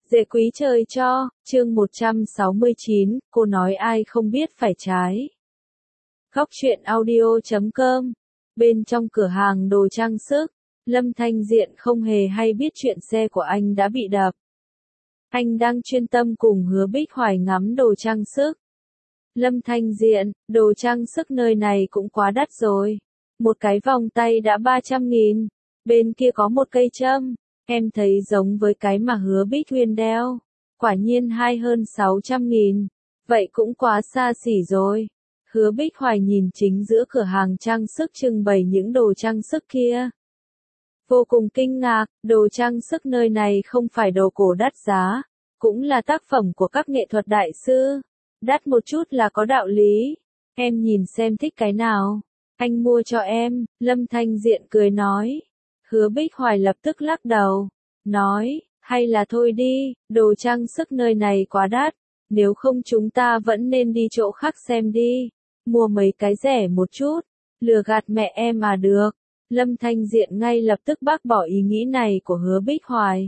Dễ quý trời cho, chương 169, cô nói ai không biết phải trái. Góc truyện audio.com. Bên trong cửa hàng đồ trang sức, Lâm Thanh Diện không hề hay biết chuyện xe của anh đã bị đập. Anh đang chuyên tâm cùng Hứa Bích Hoài ngắm đồ trang sức. Lâm Thanh Diện, đồ trang sức nơi này cũng quá đắt rồi. Một cái vòng tay đã 300.000, bên kia có một cây châm. Em thấy giống với cái mà Hứa Bích Huyên đeo. Quả nhiên hay hơn 600.000. Vậy cũng quá xa xỉ rồi. Hứa Bích Hoài nhìn chính giữa cửa hàng trang sức trưng bày những đồ trang sức kia. Vô cùng kinh ngạc, đồ trang sức nơi này không phải đồ cổ đắt giá, cũng là tác phẩm của các nghệ thuật đại sư. Đắt một chút là có đạo lý. Em nhìn xem thích cái nào. Anh mua cho em, Lâm Thanh Diện cười nói. Hứa Bích Hoài lập tức lắc đầu, nói, hay là thôi đi, đồ trang sức nơi này quá đắt, nếu không chúng ta vẫn nên đi chỗ khác xem đi, mua mấy cái rẻ một chút, lừa gạt mẹ em mà được. Lâm Thanh Diện ngay lập tức bác bỏ ý nghĩ này của Hứa Bích Hoài.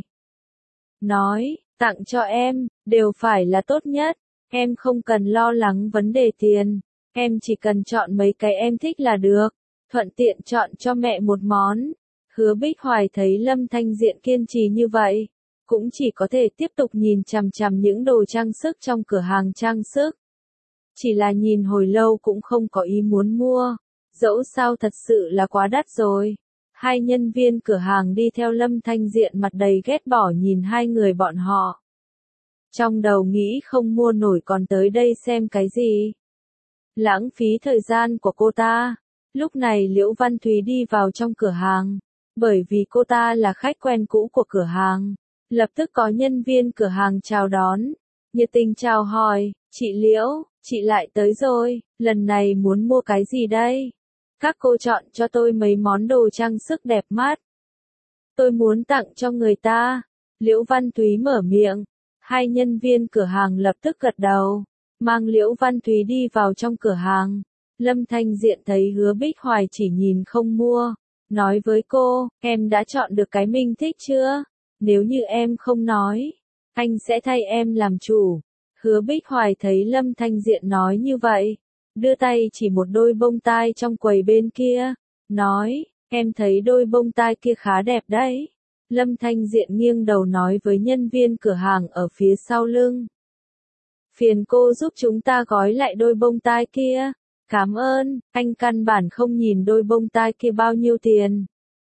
Nói, tặng cho em, đều phải là tốt nhất, em không cần lo lắng vấn đề tiền, em chỉ cần chọn mấy cái em thích là được, thuận tiện chọn cho mẹ một món. Hứa Bích Hoài thấy Lâm Thanh Diện kiên trì như vậy, cũng chỉ có thể tiếp tục nhìn chằm chằm những đồ trang sức trong cửa hàng trang sức. Chỉ là nhìn hồi lâu cũng không có ý muốn mua, dẫu sao thật sự là quá đắt rồi. Hai nhân viên cửa hàng đi theo Lâm Thanh Diện mặt đầy ghét bỏ nhìn hai người bọn họ. Trong đầu nghĩ không mua nổi còn tới đây xem cái gì. Lãng phí thời gian của cô ta. Lúc này Liễu Văn Thúy đi vào trong cửa hàng. Bởi vì cô ta là khách quen cũ của cửa hàng, lập tức có nhân viên cửa hàng chào đón, nhiệt tình chào hỏi, chị Liễu, chị lại tới rồi, lần này muốn mua cái gì đây? Các cô chọn cho tôi mấy món đồ trang sức đẹp mắt. Tôi muốn tặng cho người ta. Liễu Văn Thúy mở miệng, hai nhân viên cửa hàng lập tức gật đầu, mang Liễu Văn Thúy đi vào trong cửa hàng. Lâm Thanh Diện thấy Hứa Bích Hoài chỉ nhìn không mua. Nói với cô, em đã chọn được cái mình thích chưa? Nếu như em không nói, anh sẽ thay em làm chủ. Hứa Bích Hoài thấy Lâm Thanh Diện nói như vậy, đưa tay chỉ một đôi bông tai trong quầy bên kia, nói, em thấy đôi bông tai kia khá đẹp đấy. Lâm Thanh Diện nghiêng đầu nói với nhân viên cửa hàng ở phía sau lưng. Phiền cô giúp chúng ta gói lại đôi bông tai kia. Cảm ơn, anh căn bản không nhìn đôi bông tai kia bao nhiêu tiền.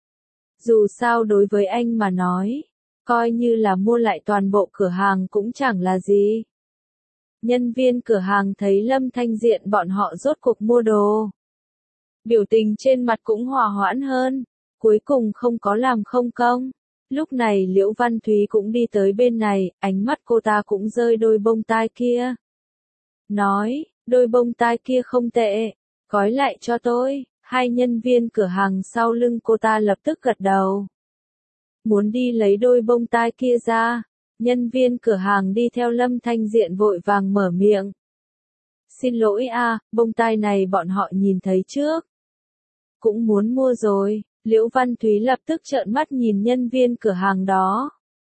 Dù sao đối với anh mà nói, coi như là mua lại toàn bộ cửa hàng cũng chẳng là gì. Nhân viên cửa hàng thấy Lâm Thanh Diện bọn họ rốt cuộc mua đồ. Biểu tình trên mặt cũng hòa hoãn hơn, cuối cùng không có làm không công. Lúc này Liễu Văn Thúy cũng đi tới bên này, ánh mắt cô ta cũng rơi đôi bông tai kia. Nói, đôi bông tai kia không tệ, gói lại cho tôi. Hai nhân viên cửa hàng sau lưng cô ta lập tức gật đầu. Muốn đi lấy đôi bông tai kia ra, nhân viên cửa hàng đi theo Lâm Thanh Diện vội vàng mở miệng. Xin lỗi bông tai này bọn họ nhìn thấy trước. Cũng muốn mua rồi, Liễu Văn Thúy lập tức trợn mắt nhìn nhân viên cửa hàng đó.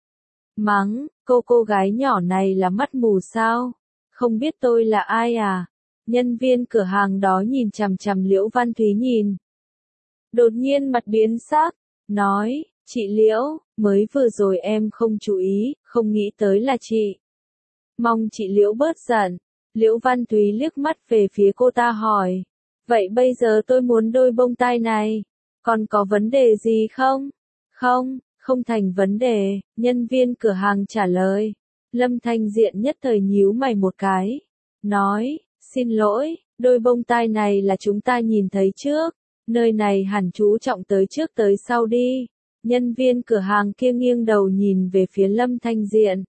Mắng, cô gái nhỏ này là mắt mù sao? Không biết tôi là ai à? Nhân viên cửa hàng đó nhìn chằm chằm Liễu Văn Thúy nhìn. Đột nhiên mặt biến sắc, nói, chị Liễu, mới vừa rồi em không chú ý, không nghĩ tới là chị. Mong chị Liễu bớt giận. Liễu Văn Thúy liếc mắt về phía cô ta hỏi. Vậy bây giờ tôi muốn đôi bông tai này, còn có vấn đề gì không? Không thành vấn đề, nhân viên cửa hàng trả lời. Lâm Thanh Diện nhất thời nhíu mày một cái, nói, xin lỗi, đôi bông tai này là chúng ta nhìn thấy trước, nơi này hẳn chú trọng tới trước tới sau đi. Nhân viên cửa hàng kia nghiêng đầu nhìn về phía Lâm Thanh Diện.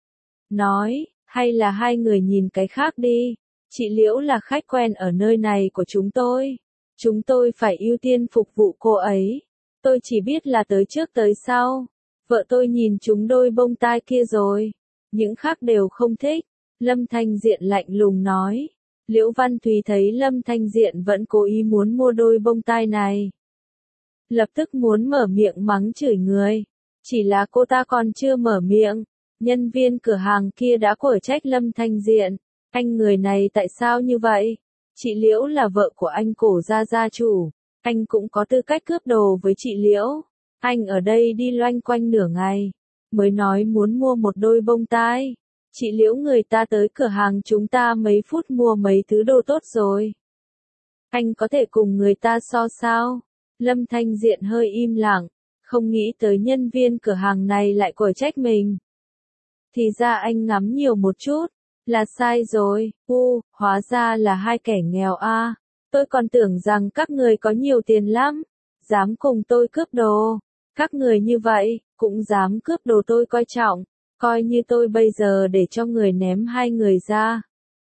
Nói, hay là hai người nhìn cái khác đi, chị Liễu là khách quen ở nơi này của chúng tôi phải ưu tiên phục vụ cô ấy. Tôi chỉ biết là tới trước tới sau, vợ tôi nhìn chúng đôi bông tai kia rồi. Những khác đều không thích. Lâm Thanh Diện lạnh lùng nói. Liễu Văn Thúy thấy Lâm Thanh Diện vẫn cố ý muốn mua đôi bông tai này. Lập tức muốn mở miệng mắng chửi người. Chỉ là cô ta còn chưa mở miệng. Nhân viên cửa hàng kia đã quở trách Lâm Thanh Diện. Anh người này tại sao như vậy? Chị Liễu là vợ của anh Cổ gia gia chủ. Anh cũng có tư cách cướp đồ với chị Liễu. Anh ở đây đi loanh quanh nửa ngày. Mới nói muốn mua một đôi bông tai. Chị Liễu người ta tới cửa hàng chúng ta mấy phút mua mấy thứ đồ tốt rồi. Anh có thể cùng người ta so sao? Lâm Thanh Diện hơi im lặng. Không nghĩ tới nhân viên cửa hàng này lại quở trách mình. Thì ra anh ngắm nhiều một chút. Là sai rồi, hóa ra là hai kẻ nghèo a. Tôi còn tưởng rằng các người có nhiều tiền lắm, dám cùng tôi cướp đồ. Các người như vậy, cũng dám cướp đồ tôi coi trọng, coi như tôi bây giờ để cho người ném hai người ra.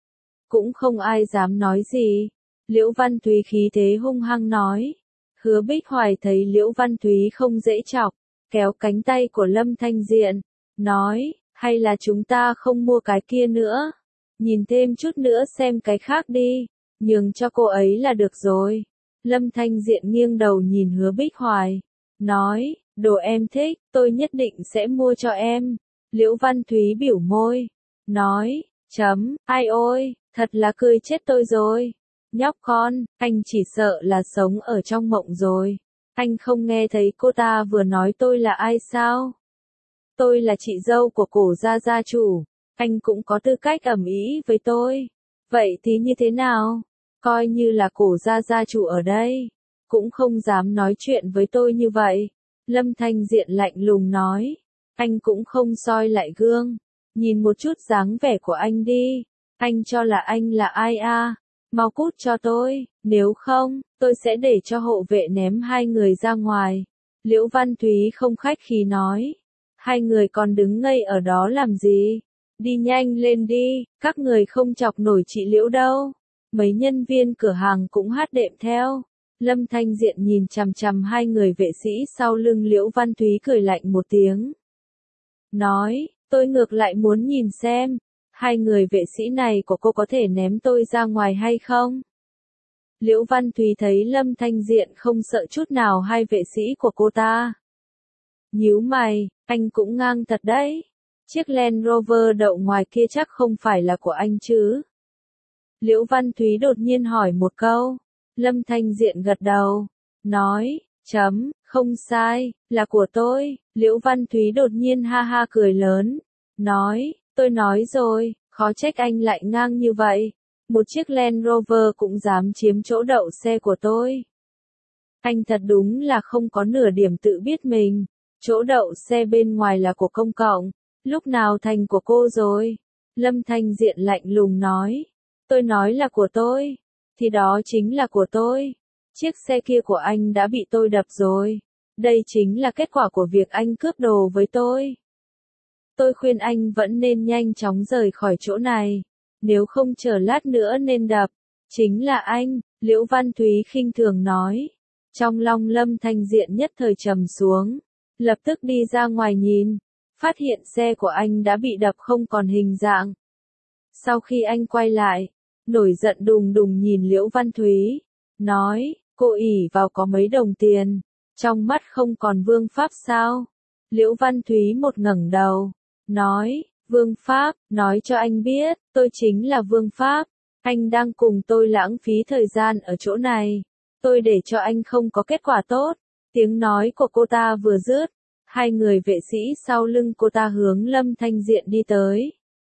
Cũng không ai dám nói gì. Liễu Văn Thúy khí thế hung hăng nói. Hứa Bích Hoài thấy Liễu Văn Thúy không dễ chọc, kéo cánh tay của Lâm Thanh Diện, nói, hay là chúng ta không mua cái kia nữa, nhìn thêm chút nữa xem cái khác đi, nhường cho cô ấy là được rồi. Lâm Thanh Diện nghiêng đầu nhìn Hứa Bích Hoài, nói, đồ em thích, tôi nhất định sẽ mua cho em. Liễu Văn Thúy biểu môi, nói, ai ôi, thật là cười chết tôi rồi. Nhóc con, anh chỉ sợ là sống ở trong mộng rồi. Anh không nghe thấy cô ta vừa nói tôi là ai sao? Tôi là chị dâu của Cổ gia gia chủ. Anh cũng có tư cách ầm ĩ với tôi. Vậy thì như thế nào? Coi như là Cổ gia gia chủ ở đây, cũng không dám nói chuyện với tôi như vậy. Lâm Thanh Diện lạnh lùng nói. Anh cũng không soi lại gương. Nhìn một chút dáng vẻ của anh đi. Anh cho là anh là ai a? Mau cút cho tôi, nếu không, tôi sẽ để cho hộ vệ ném hai người ra ngoài. Liễu Văn Thúy không khách khí nói. Hai người còn đứng ngây ở đó làm gì? Đi nhanh lên đi, các người không chọc nổi chị Liễu đâu. Mấy nhân viên cửa hàng cũng hát đệm theo. Lâm Thanh Diện nhìn chằm chằm hai người vệ sĩ sau lưng Liễu Văn Thúy cười lạnh một tiếng. Nói, tôi ngược lại muốn nhìn xem. Hai người vệ sĩ này của cô có thể ném tôi ra ngoài hay không? Liễu Văn Thúy thấy Lâm Thanh Diện không sợ chút nào hai vệ sĩ của cô ta. Nhíu mày, anh cũng ngang thật đấy. Chiếc Land Rover đậu ngoài kia chắc không phải là của anh chứ? Liễu Văn Thúy đột nhiên hỏi một câu. Lâm Thanh Diện gật đầu, nói, không sai, là của tôi. Liễu Văn Thúy đột nhiên ha ha cười lớn, nói, tôi nói rồi, khó trách anh lại ngang như vậy. Một chiếc Land Rover cũng dám chiếm chỗ đậu xe của tôi. Anh thật đúng là không có nửa điểm tự biết mình. Chỗ đậu xe bên ngoài là của công cộng, lúc nào thành của cô rồi? Lâm Thanh Diện lạnh lùng nói. Tôi nói là của tôi, thì đó chính là của tôi. Chiếc xe kia của anh đã bị tôi đập rồi. Đây chính là kết quả của việc anh cướp đồ với tôi. Tôi khuyên anh vẫn nên nhanh chóng rời khỏi chỗ này. Nếu không chờ lát nữa nên đập. Chính là anh, Liễu Văn Thúy khinh thường nói. Trong lòng Lâm Thanh Diện nhất thời trầm xuống. Lập tức đi ra ngoài nhìn. Phát hiện xe của anh đã bị đập không còn hình dạng. Sau khi anh quay lại, nổi giận đùng đùng nhìn Liễu Văn Thúy. Nói, cô ỷ vào có mấy đồng tiền. Trong mắt không còn vương pháp sao? Liễu Văn Thúy một ngẩng đầu. Nói, vương pháp, nói cho anh biết, tôi chính là vương pháp. Anh đang cùng tôi lãng phí thời gian ở chỗ này. Tôi để cho anh không có kết quả tốt. Tiếng nói của cô ta vừa dứt. Hai người vệ sĩ sau lưng cô ta hướng Lâm Thanh Diện đi tới.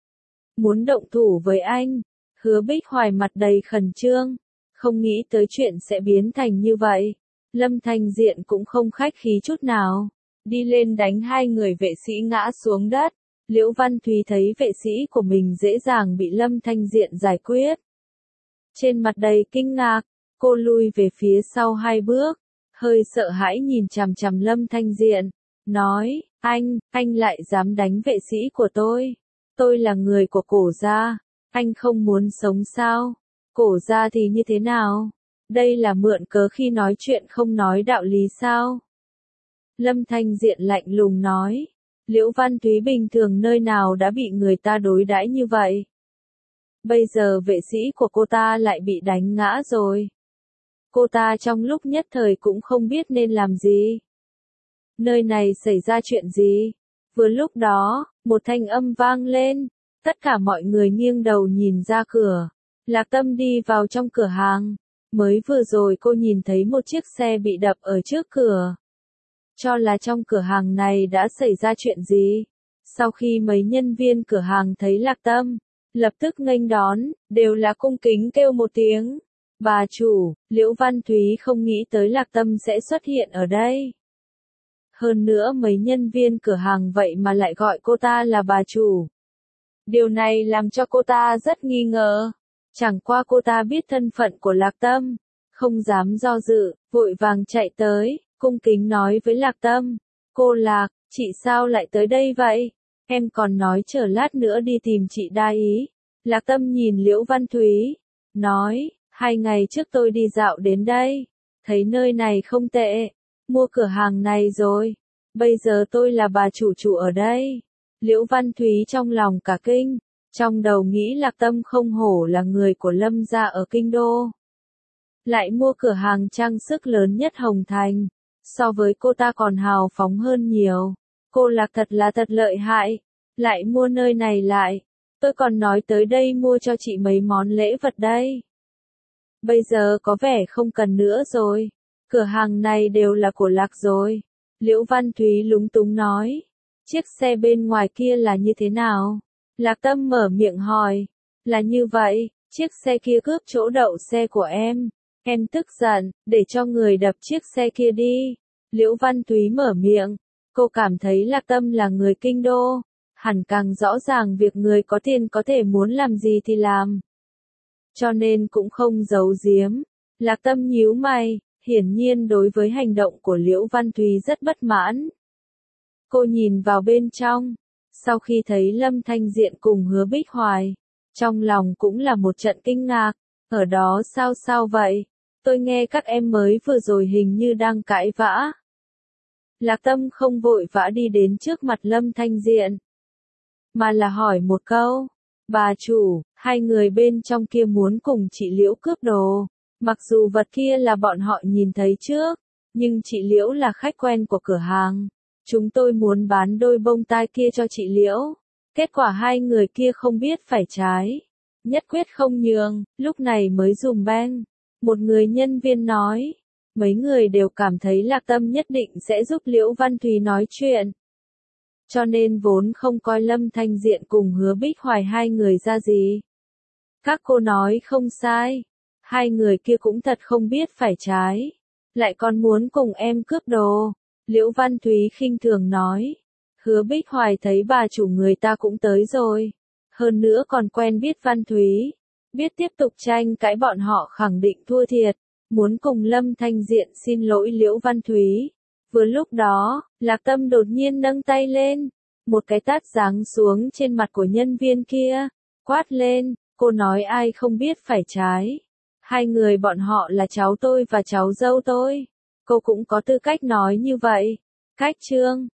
Muốn động thủ với anh. Hứa Bích Hoài mặt đầy khẩn trương. Không nghĩ tới chuyện sẽ biến thành như vậy. Lâm Thanh Diện cũng không khách khí chút nào. Đi lên đánh hai người vệ sĩ ngã xuống đất. Liễu Văn Thúy thấy vệ sĩ của mình dễ dàng bị Lâm Thanh Diện giải quyết. Trên mặt đầy kinh ngạc, cô lui về phía sau hai bước. Hơi sợ hãi nhìn chằm chằm Lâm Thanh Diện. Nói, anh lại dám đánh vệ sĩ của tôi. Tôi là người của Cổ gia. Anh không muốn sống sao? Cổ gia thì như thế nào? Đây là mượn cớ khi nói chuyện không nói đạo lý sao? Lâm Thanh Diện lạnh lùng nói. Liễu Văn Thúy bình thường nơi nào đã bị người ta đối đãi như vậy? Bây giờ vệ sĩ của cô ta lại bị đánh ngã rồi. Cô ta trong lúc nhất thời cũng không biết nên làm gì. Nơi này xảy ra chuyện gì? Vừa lúc đó, Một thanh âm vang lên, tất cả mọi người nghiêng đầu nhìn ra cửa. Lạc Tâm đi vào trong cửa hàng. Mới vừa rồi cô nhìn thấy một chiếc xe bị đập ở trước cửa. Cho là trong cửa hàng này đã xảy ra chuyện gì. Sau khi mấy nhân viên cửa hàng thấy Lạc Tâm, lập tức nghênh đón, đều là cung kính kêu một tiếng. Bà chủ, Liễu Văn Thúy không nghĩ tới Lạc Tâm sẽ xuất hiện ở đây. Hơn nữa mấy nhân viên cửa hàng vậy mà lại gọi cô ta là bà chủ. Điều này làm cho cô ta rất nghi ngờ. Chẳng qua cô ta biết thân phận của Lạc Tâm, không dám do dự, vội vàng chạy tới, cung kính nói với Lạc Tâm. Cô Lạc, chị sao lại tới đây vậy? Em còn nói chờ lát nữa đi tìm chị đa ý. Lạc Tâm nhìn Liễu Văn Thúy, nói, 2 ngày trước tôi đi dạo đến đây, thấy nơi này không tệ, mua cửa hàng này rồi, bây giờ tôi là bà chủ ở đây. Liễu Văn Thúy trong lòng cả kinh, trong đầu nghĩ Lạc Tâm không hổ là người của Lâm gia ở Kinh Đô. Lại mua cửa hàng trang sức lớn nhất Hồng Thành, so với cô ta còn hào phóng hơn nhiều. Cô Lạc thật là thật lợi hại, lại mua nơi này lại. Tôi còn nói tới đây mua cho chị mấy món lễ vật đây. Bây giờ có vẻ không cần nữa rồi. Cửa hàng này đều là của Lạc rồi. Liễu Văn Thúy lúng túng nói. Chiếc xe bên ngoài kia là như thế nào? Lạc Tâm mở miệng hỏi. Là như vậy, chiếc xe kia cướp chỗ đậu xe của em. Em tức giận, để cho người đập chiếc xe kia đi. Liễu Văn Thúy mở miệng. Cô cảm thấy Lạc Tâm là người Kinh Đô. Hẳn càng rõ ràng việc người có tiền có thể muốn làm gì thì làm. Cho nên cũng không giấu giếm. Lạc Tâm nhíu mày, hiển nhiên đối với hành động của Liễu Văn Thúy rất bất mãn. Cô nhìn vào bên trong, sau khi thấy Lâm Thanh Diện cùng Hứa Bích Hoài, trong lòng cũng là một trận kinh ngạc, ở đó sao vậy? Tôi nghe các em mới vừa rồi hình như đang cãi vã. Lạc Tâm không vội vã đi đến trước mặt Lâm Thanh Diện, mà là hỏi một câu. Bà chủ, 2 người bên trong kia muốn cùng chị Liễu cướp đồ. Mặc dù vật kia là bọn họ nhìn thấy trước, nhưng chị Liễu là khách quen của cửa hàng. Chúng tôi muốn bán đôi bông tai kia cho chị Liễu. Kết quả 2 người kia không biết phải trái. Nhất quyết không nhường, lúc này mới dùm beng. Một người nhân viên nói. Mấy người đều cảm thấy Lạc Tâm nhất định sẽ giúp Liễu Văn Thúy nói chuyện. Cho nên vốn không coi Lâm Thanh Diện cùng Hứa Bích Hoài 2 người ra gì. Các cô nói không sai. 2 người kia cũng thật không biết phải trái. Lại còn muốn cùng em cướp đồ. Liễu Văn Thúy khinh thường nói. Hứa Bích Hoài thấy bà chủ người ta cũng tới rồi. Hơn nữa còn quen biết Văn Thúy. Biết tiếp tục tranh cãi bọn họ khẳng định thua thiệt. Muốn cùng Lâm Thanh Diện xin lỗi Liễu Văn Thúy. Vừa lúc đó, Lạc Tâm đột nhiên nâng tay lên. Một cái tát giáng xuống trên mặt của nhân viên kia. Quát lên, cô nói ai không biết phải trái. 2 người bọn họ là cháu tôi và cháu dâu tôi. Cô cũng có tư cách nói như vậy. Cách chương